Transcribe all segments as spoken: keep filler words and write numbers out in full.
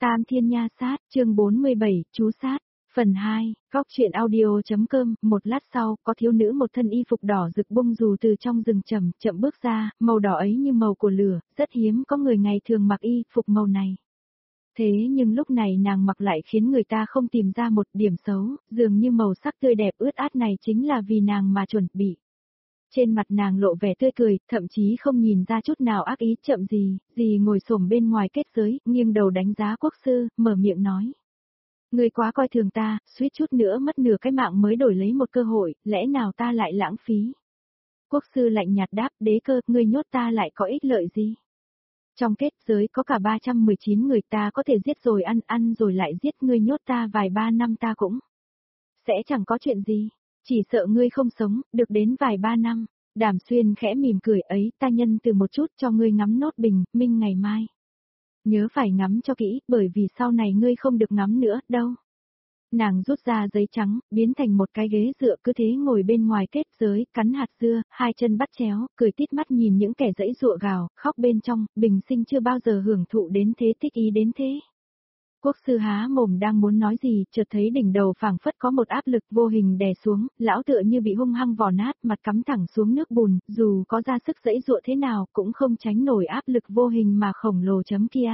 Tam Thiên Nha Sát, chương bốn mươi bảy, chú sát. Phần hai, góc truyện audio.com, một lát sau, có thiếu nữ một thân y phục đỏ rực bung dù từ trong rừng chậm chậm bước ra, màu đỏ ấy như màu của lửa, rất hiếm có người ngày thường mặc y phục màu này. Thế nhưng lúc này nàng mặc lại khiến người ta không tìm ra một điểm xấu, dường như màu sắc tươi đẹp ướt át này chính là vì nàng mà chuẩn bị. Trên mặt nàng lộ vẻ tươi cười, thậm chí không nhìn ra chút nào ác ý. Chậm gì, gì ngồi xổm bên ngoài kết giới, nghiêng đầu đánh giá Quốc sư, mở miệng nói. Ngươi quá coi thường ta, suýt chút nữa mất nửa cái mạng mới đổi lấy một cơ hội, lẽ nào ta lại lãng phí? Quốc sư lạnh nhạt đáp, đế cơ, ngươi nhốt ta lại có ích lợi gì? Trong kết giới có cả ba trăm mười chín người, ta có thể giết rồi ăn, ăn rồi lại giết, ngươi nhốt ta vài ba năm ta cũng sẽ chẳng có chuyện gì. Chỉ sợ ngươi không sống, được đến vài ba năm. Đàm Xuyên khẽ mỉm cười, ấy, ta nhân từ một chút cho ngươi ngắm nốt bình, minh ngày mai. Nhớ phải ngắm cho kỹ, bởi vì sau này ngươi không được ngắm nữa, đâu. Nàng rút ra giấy trắng, biến thành một cái ghế dựa, cứ thế ngồi bên ngoài kết giới, cắn hạt dưa, hai chân bắt chéo, cười tít mắt nhìn những kẻ dãy dụa gào, khóc bên trong, bình sinh chưa bao giờ hưởng thụ đến thế, thích ý đến thế. Quốc sư há mồm đang muốn nói gì, chợt thấy đỉnh đầu phảng phất có một áp lực vô hình đè xuống, lão tựa như bị hung hăng vò nát, mặt cắm thẳng xuống nước bùn, dù có ra sức giãy giụa thế nào cũng không tránh nổi áp lực vô hình mà khổng lồ chấm kia.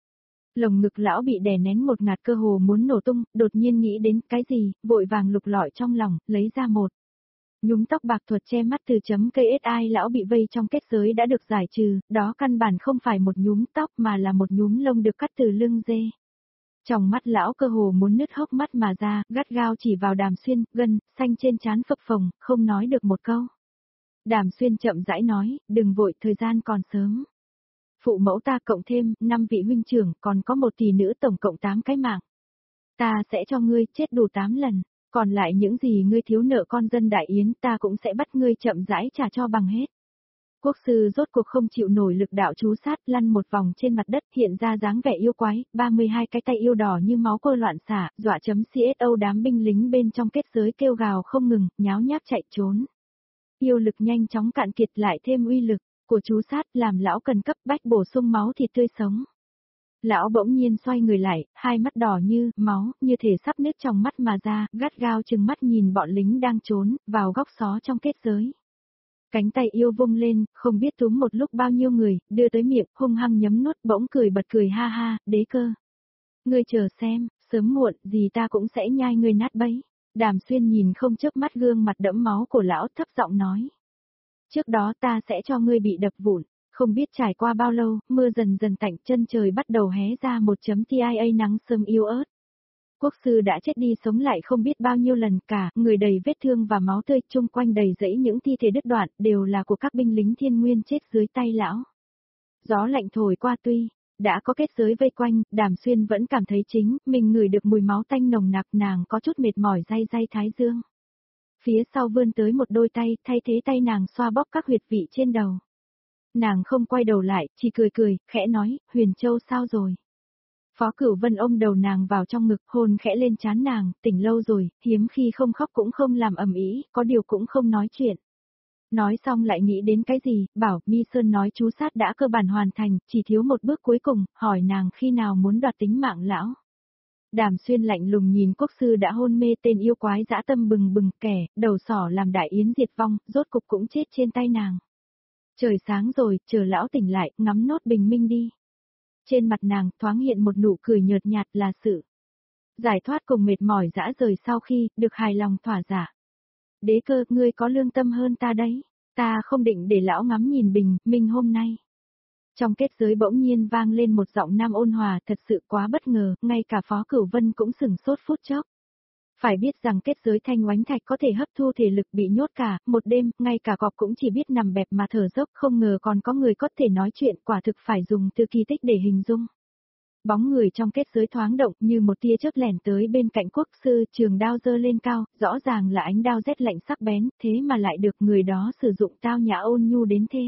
Lồng ngực lão bị đè nén một ngạt, cơ hồ muốn nổ tung, đột nhiên nghĩ đến cái gì, vội vàng lục lọi trong lòng, lấy ra một nhúm tóc bạc thuật che mắt từ chấm cây ét ai. Lão bị vây trong kết giới đã được giải trừ, đó căn bản không phải một nhúm tóc mà là một nhúm lông được cắt từ lưng dê. Trong mắt lão cơ hồ muốn nứt hốc mắt mà ra, gắt gao chỉ vào Đàm Xuyên, gân xanh trên trán phập phồng, không nói được một câu. Đàm Xuyên chậm rãi nói, đừng vội, thời gian còn sớm. Phụ mẫu ta cộng thêm năm vị huynh trưởng, còn có một tỷ nữ, tổng cộng tám cái mạng. Ta sẽ cho ngươi chết đủ tám lần, còn lại những gì ngươi thiếu nợ con dân Đại Yến ta cũng sẽ bắt ngươi chậm rãi trả cho bằng hết. Quốc sư rốt cuộc không chịu nổi lực đạo chú sát, lăn một vòng trên mặt đất, hiện ra dáng vẻ yêu quái, ba mươi hai cái tay yêu đỏ như máu cô loạn xả, dọa chấm xô đám binh lính bên trong kết giới kêu gào không ngừng, nháo nhác chạy trốn. Yêu lực nhanh chóng cạn kiệt, lại thêm uy lực của chú sát làm lão cần cấp bách bổ sung máu thịt tươi sống. Lão bỗng nhiên xoay người lại, hai mắt đỏ như máu, như thể sắp nứt trong mắt mà ra, gắt gao trừng mắt nhìn bọn lính đang trốn vào góc xó trong kết giới. Cánh tay yêu vung lên, không biết túm một lúc bao nhiêu người, đưa tới miệng, hung hăng nhấm nuốt, bỗng cười bật cười ha ha, đế cơ. Ngươi chờ xem, sớm muộn gì ta cũng sẽ nhai ngươi nát bấy. Đàm Xuyên nhìn không chớp mắt gương mặt đẫm máu của lão, thấp giọng nói. Trước đó ta sẽ cho ngươi bị đập vụn. Không biết trải qua bao lâu, mưa dần dần tạnh, chân trời bắt đầu hé ra một chấm tia nắng sớm yếu ớt. Quốc sư đã chết đi sống lại không biết bao nhiêu lần, cả người đầy vết thương và máu tươi, chung quanh đầy rẫy những thi thể đứt đoạn, đều là của các binh lính Thiên Nguyên chết dưới tay lão. Gió lạnh thổi qua, tuy đã có kết giới vây quanh, Đàm Xuyên vẫn cảm thấy chính mình ngửi được mùi máu tanh nồng nặc, nàng có chút mệt mỏi day day thái dương. Phía sau vươn tới một đôi tay, thay thế tay nàng xoa bóp các huyệt vị trên đầu. Nàng không quay đầu lại, chỉ cười cười, khẽ nói, Huyền Châu sao rồi? Phó Cửu Vân ôm đầu nàng vào trong ngực, hôn khẽ lên trán nàng, tỉnh lâu rồi, hiếm khi không khóc cũng không làm ầm ĩ, có điều cũng không nói chuyện. Nói xong lại nghĩ đến cái gì, bảo, Mi Sơn nói chú sát đã cơ bản hoàn thành, chỉ thiếu một bước cuối cùng, hỏi nàng khi nào muốn đoạt tính mạng lão. Đàm Xuyên lạnh lùng nhìn quốc sư đã hôn mê, tên yêu quái dã tâm bừng bừng, kẻ đầu sỏ làm Đại Yến diệt vong, rốt cục cũng chết trên tay nàng. Trời sáng rồi, chờ lão tỉnh lại, ngắm nốt bình minh đi. Trên mặt nàng thoáng hiện một nụ cười nhợt nhạt, là sự giải thoát cùng mệt mỏi dã rời sau khi được hài lòng thỏa dạ. Đế cơ, ngươi có lương tâm hơn ta đấy, ta không định để lão ngắm nhìn bình minh hôm nay. Trong kết giới bỗng nhiên vang lên một giọng nam ôn hòa, thật sự quá bất ngờ, ngay cả Phó Cửu Vân cũng sửng sốt phút chốc. Phải biết rằng kết giới thanh oánh thạch có thể hấp thu thể lực, bị nhốt cả một đêm, ngay cả cọp cũng chỉ biết nằm bẹp mà thở dốc, không ngờ còn có người có thể nói chuyện, quả thực phải dùng từ kỳ tích để hình dung. Bóng người trong kết giới thoáng động, như một tia chớp lẻn tới bên cạnh quốc sư, trường đao giơ lên cao, rõ ràng là ánh đao rét lạnh sắc bén, thế mà lại được người đó sử dụng tao nhã ôn nhu đến thế.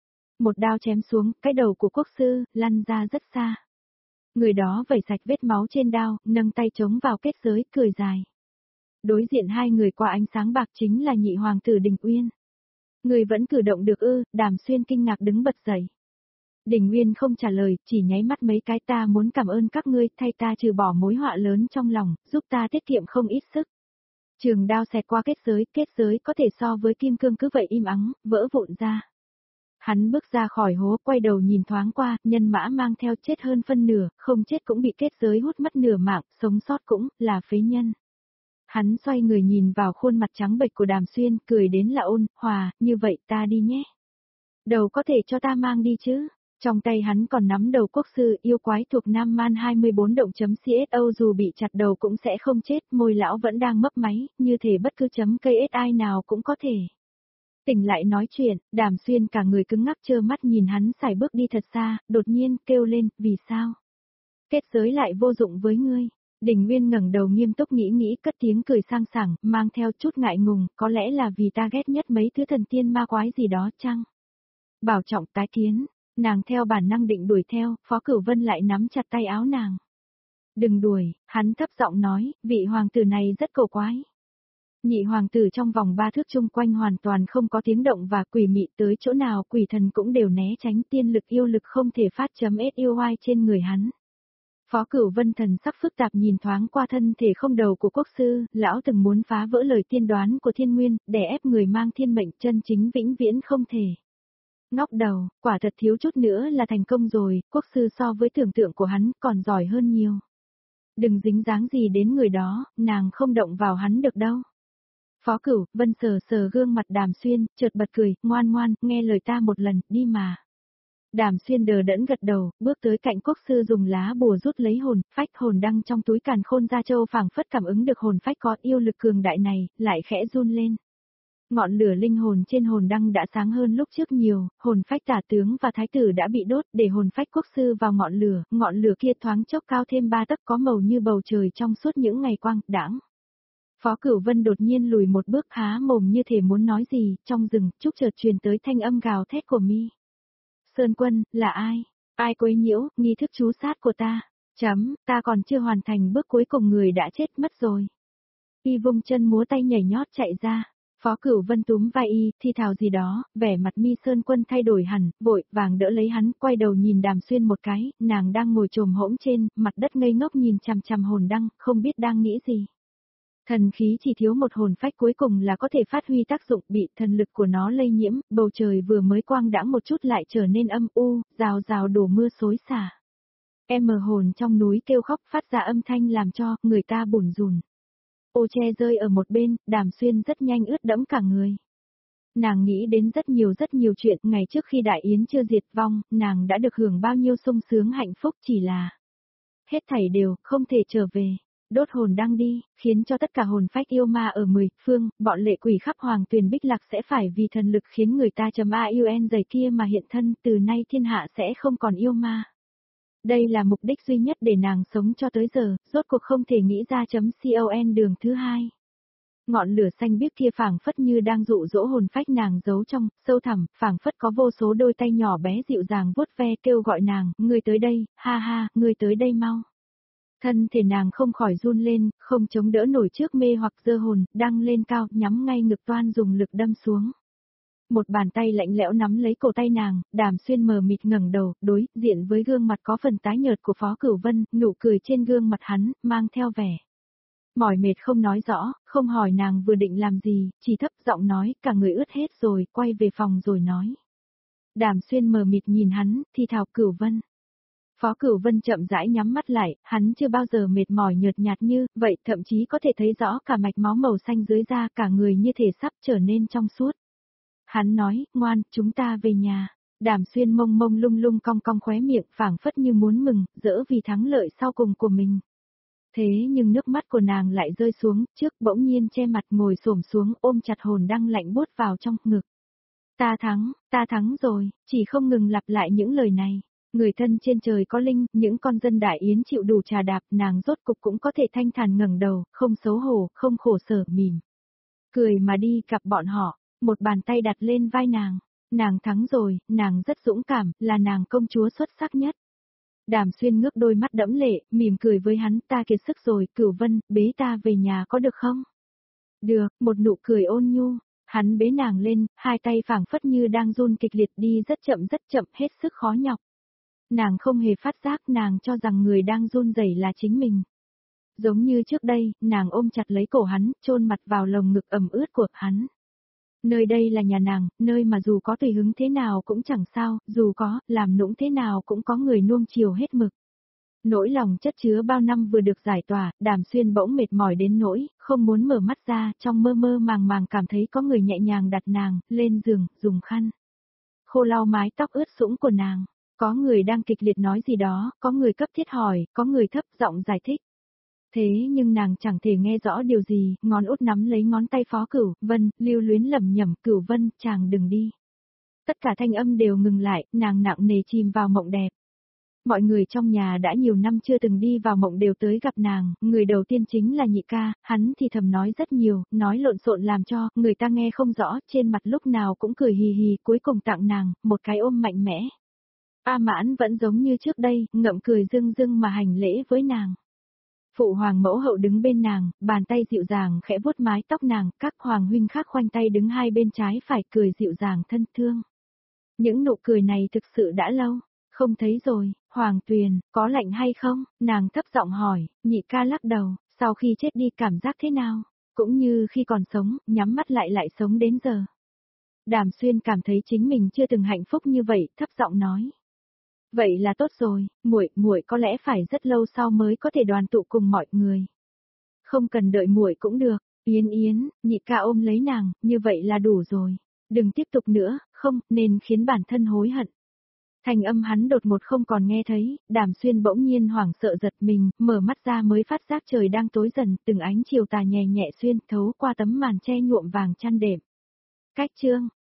Một đao chém xuống, cái đầu của quốc sư lăn ra rất xa. Người đó vẩy sạch vết máu trên đao, nâng tay chống vào kết giới, cười dài. Đối diện hai người qua ánh sáng bạc chính là nhị hoàng tử Đình Uyên. Người vẫn cử động được ư? Đàm Xuyên kinh ngạc đứng bật dậy. Đình Nguyên không trả lời, chỉ nháy mắt mấy cái ta muốn cảm ơn các ngươi thay ta trừ bỏ mối họa lớn trong lòng, giúp ta tiết kiệm không ít sức. Trường đao xẹt qua kết giới, kết giới có thể so với kim cương cứ vậy im ắng, vỡ vụn ra. Hắn bước ra khỏi hố, quay đầu nhìn thoáng qua, nhân mã mang theo chết hơn phân nửa, không chết cũng bị kết giới hút mất nửa mạng, sống sót cũng là phế nhân. Hắn xoay người nhìn vào khuôn mặt trắng bệch của Đàm Xuyên, cười đến là ôn hòa, như vậy ta đi nhé. Đầu có thể cho ta mang đi chứ? Trong tay hắn còn nắm đầu quốc sư yêu quái thuộc Nam Man hai mươi bốn động chấm xô dù bị chặt đầu cũng sẽ không chết, môi lão vẫn đang mấp máy, như thể bất cứ chấm cây ét ai nào cũng có thể. Tỉnh lại nói chuyện, Đàm Xuyên cả người cứng ngắc trơ mắt nhìn hắn xài bước đi thật xa, đột nhiên kêu lên, vì sao? Kết giới lại vô dụng với ngươi. Đình Nguyên ngẩng đầu nghiêm túc nghĩ nghĩ cất tiếng cười sang sảng, mang theo chút ngại ngùng, có lẽ là vì ta ghét nhất mấy thứ thần tiên ma quái gì đó chăng? Bảo trọng tái kiến, nàng theo bản năng định đuổi theo, Phó Cửu Vân lại nắm chặt tay áo nàng. Đừng đuổi, hắn thấp giọng nói, vị hoàng tử này rất cổ quái. Nhị hoàng tử trong vòng ba thước chung quanh hoàn toàn không có tiếng động và quỷ mị tới chỗ nào quỷ thần cũng đều né tránh tiên lực yêu lực không thể phát chấm ét yêu oai trên người hắn. Phó Cửu Vân thần sắc phức tạp nhìn thoáng qua thân thể không đầu của quốc sư, lão từng muốn phá vỡ lời tiên đoán của thiên nguyên, để ép người mang thiên mệnh chân chính vĩnh viễn không thể. Ngóc đầu, quả thật thiếu chút nữa là thành công rồi, quốc sư so với tưởng tượng của hắn còn giỏi hơn nhiều. Đừng dính dáng gì đến người đó, nàng không động vào hắn được đâu. Phó Cửu Vân sờ sờ gương mặt Đàm Xuyên, chợt bật cười, ngoan ngoan, nghe lời ta một lần, đi mà. Đàm Xuyên đờ đẫn gật đầu, bước tới cạnh quốc sư dùng lá bùa rút lấy hồn, phách hồn đăng trong túi càn khôn gia châu phảng phất cảm ứng được hồn phách có yêu lực cường đại này, lại khẽ run lên. Ngọn lửa linh hồn trên hồn đăng đã sáng hơn lúc trước nhiều, hồn phách tả tướng và thái tử đã bị đốt để hồn phách quốc sư vào ngọn lửa, ngọn lửa kia thoáng chốc cao thêm ba tấc có màu như bầu trời trong suốt những ngày quang đãng. Phó Cửu Vân đột nhiên lùi một bước há mồm như thể muốn nói gì, trong rừng, trúc chợt truyền tới thanh âm gào thét của mi. Sơn Quân, là ai? Ai quấy nhiễu, nghi thức chú sát của ta? Chấm, ta còn chưa hoàn thành bước cuối cùng người đã chết mất rồi. Y vung chân múa tay nhảy nhót chạy ra. Phó Cửu Vân túm vai y, thi thào gì đó, vẻ mặt mi Sơn Quân thay đổi hẳn, vội vàng đỡ lấy hắn, quay đầu nhìn Đàm Xuyên một cái, nàng đang ngồi chồm hỗn trên, mặt đất ngây ngốc nhìn chằm chằm hồn đăng, không biết đang nghĩ gì. Thần khí chỉ thiếu một hồn phách cuối cùng là có thể phát huy tác dụng, bị thần lực của nó lây nhiễm, bầu trời vừa mới quang đãng một chút lại trở nên âm u, rào rào đổ mưa xối xả. Em mờ hồn trong núi kêu khóc phát ra âm thanh làm cho người ta bủn rùn. Ô che rơi ở một bên, Đàm Xuyên rất nhanh ướt đẫm cả người. Nàng nghĩ đến rất nhiều rất nhiều chuyện, ngày trước khi đại yến chưa diệt vong, nàng đã được hưởng bao nhiêu sung sướng hạnh phúc chỉ là hết thảy đều không thể trở về. Đốt hồn đăng đi, khiến cho tất cả hồn phách yêu ma ở mười phương, bọn lệ quỷ khắp hoàng tuyền bích lạc sẽ phải vì thần lực khiến người ta chấm a u n dày kia mà hiện thân, từ nay thiên hạ sẽ không còn yêu ma. Đây là mục đích duy nhất để nàng sống cho tới giờ, rốt cuộc không thể nghĩ ra chấm con đường thứ hai. Ngọn lửa xanh biếc kia phảng phất như đang dụ dỗ hồn phách nàng giấu trong, sâu thẳm, phảng phất có vô số đôi tay nhỏ bé dịu dàng vuốt ve kêu gọi nàng, ngươi tới đây, ha ha, ngươi tới đây mau. Thân thể nàng không khỏi run lên, không chống đỡ nổi trước mê hoặc dơ hồn, đăng lên cao, nhắm ngay ngực toan dùng lực đâm xuống. Một bàn tay lạnh lẽo nắm lấy cổ tay nàng, Đàm Xuyên mờ mịt ngẩng đầu, đối diện với gương mặt có phần tái nhợt của Phó Cửu Vân, nụ cười trên gương mặt hắn, mang theo vẻ mỏi mệt không nói rõ, không hỏi nàng vừa định làm gì, chỉ thấp giọng nói, cả người ướt hết rồi, quay về phòng rồi nói. Đàm Xuyên mờ mịt nhìn hắn, thì thào Cửu Vân. Phó Cửu Vân chậm rãi nhắm mắt lại, hắn chưa bao giờ mệt mỏi nhợt nhạt như vậy, thậm chí có thể thấy rõ cả mạch máu màu xanh dưới da, cả người như thể sắp trở nên trong suốt. Hắn nói, ngoan, chúng ta về nhà. Đàm Xuyên mông mông lung lung cong cong khóe miệng, phảng phất như muốn mừng, dỡ vì thắng lợi sau cùng của mình. Thế nhưng nước mắt của nàng lại rơi xuống, trước bỗng nhiên che mặt ngồi xổm xuống ôm chặt hồn đăng lạnh buốt vào trong ngực. Ta thắng, ta thắng rồi, chỉ không ngừng lặp lại những lời này. Người thân trên trời có linh, những con dân đại yến chịu đủ trà đạp, nàng rốt cục cũng có thể thanh thản ngẩng đầu, không xấu hổ, không khổ sở, mỉm cười mà đi gặp bọn họ, một bàn tay đặt lên vai nàng. Nàng thắng rồi, nàng rất dũng cảm, là nàng công chúa xuất sắc nhất. Đàm Xuyên ngước đôi mắt đẫm lệ, mỉm cười với hắn, ta kiệt sức rồi, Cửu Vân, bế ta về nhà có được không? Được, một nụ cười ôn nhu. Hắn bế nàng lên, hai tay phảng phất như đang run kịch liệt đi rất chậm rất chậm, hết sức khó nhọc. Nàng không hề phát giác, nàng cho rằng người đang run rẩy là chính mình. Giống như trước đây, nàng ôm chặt lấy cổ hắn, chôn mặt vào lồng ngực ẩm ướt của hắn. Nơi đây là nhà nàng, nơi mà dù có tùy hứng thế nào cũng chẳng sao, dù có, làm nũng thế nào cũng có người nuông chiều hết mực. Nỗi lòng chất chứa bao năm vừa được giải tỏa, Đàm Xuyên bỗng mệt mỏi đến nỗi, không muốn mở mắt ra, trong mơ mơ màng màng cảm thấy có người nhẹ nhàng đặt nàng, lên giường, dùng khăn khô lau mái tóc ướt sũng của nàng. Có người đang kịch liệt nói gì đó, có người cấp thiết hỏi, có người thấp giọng giải thích. Thế nhưng nàng chẳng thể nghe rõ điều gì, ngón út nắm lấy ngón tay Phó Cửu Vân, lưu luyến lẩm nhẩm, Cửu Vân, chàng đừng đi. Tất cả thanh âm đều ngừng lại, nàng nặng nề chìm vào mộng đẹp. Mọi người trong nhà đã nhiều năm chưa từng đi vào mộng đều tới gặp nàng, người đầu tiên chính là nhị ca, hắn thì thầm nói rất nhiều, nói lộn xộn làm cho người ta nghe không rõ, trên mặt lúc nào cũng cười hì hì, cuối cùng tặng nàng một cái ôm mạnh mẽ. A Mãn vẫn giống như trước đây, ngậm cười rưng rưng mà hành lễ với nàng. Phụ hoàng mẫu hậu đứng bên nàng, bàn tay dịu dàng khẽ vuốt mái tóc nàng, các hoàng huynh khác khoanh tay đứng hai bên trái phải cười dịu dàng thân thương. Những nụ cười này thực sự đã lâu, không thấy rồi, Hoàng Tuyền, có lạnh hay không? Nàng thấp giọng hỏi, nhị ca lắc đầu, sau khi chết đi cảm giác thế nào? Cũng như khi còn sống, nhắm mắt lại lại sống đến giờ. Đàm Xuyên cảm thấy chính mình chưa từng hạnh phúc như vậy, thấp giọng nói. Vậy là tốt rồi, muội, muội có lẽ phải rất lâu sau mới có thể đoàn tụ cùng mọi người. Không cần đợi muội cũng được, Yến Yến, nhị ca ôm lấy nàng, như vậy là đủ rồi. Đừng tiếp tục nữa, không, nên khiến bản thân hối hận. Thành âm hắn đột ngột không còn nghe thấy, Đàm Xuyên bỗng nhiên hoảng sợ giật mình, mở mắt ra mới phát giác trời đang tối dần, từng ánh chiều tà nhẹ nhẹ xuyên thấu qua tấm màn che nhuộm vàng chăn đệm. Cách chương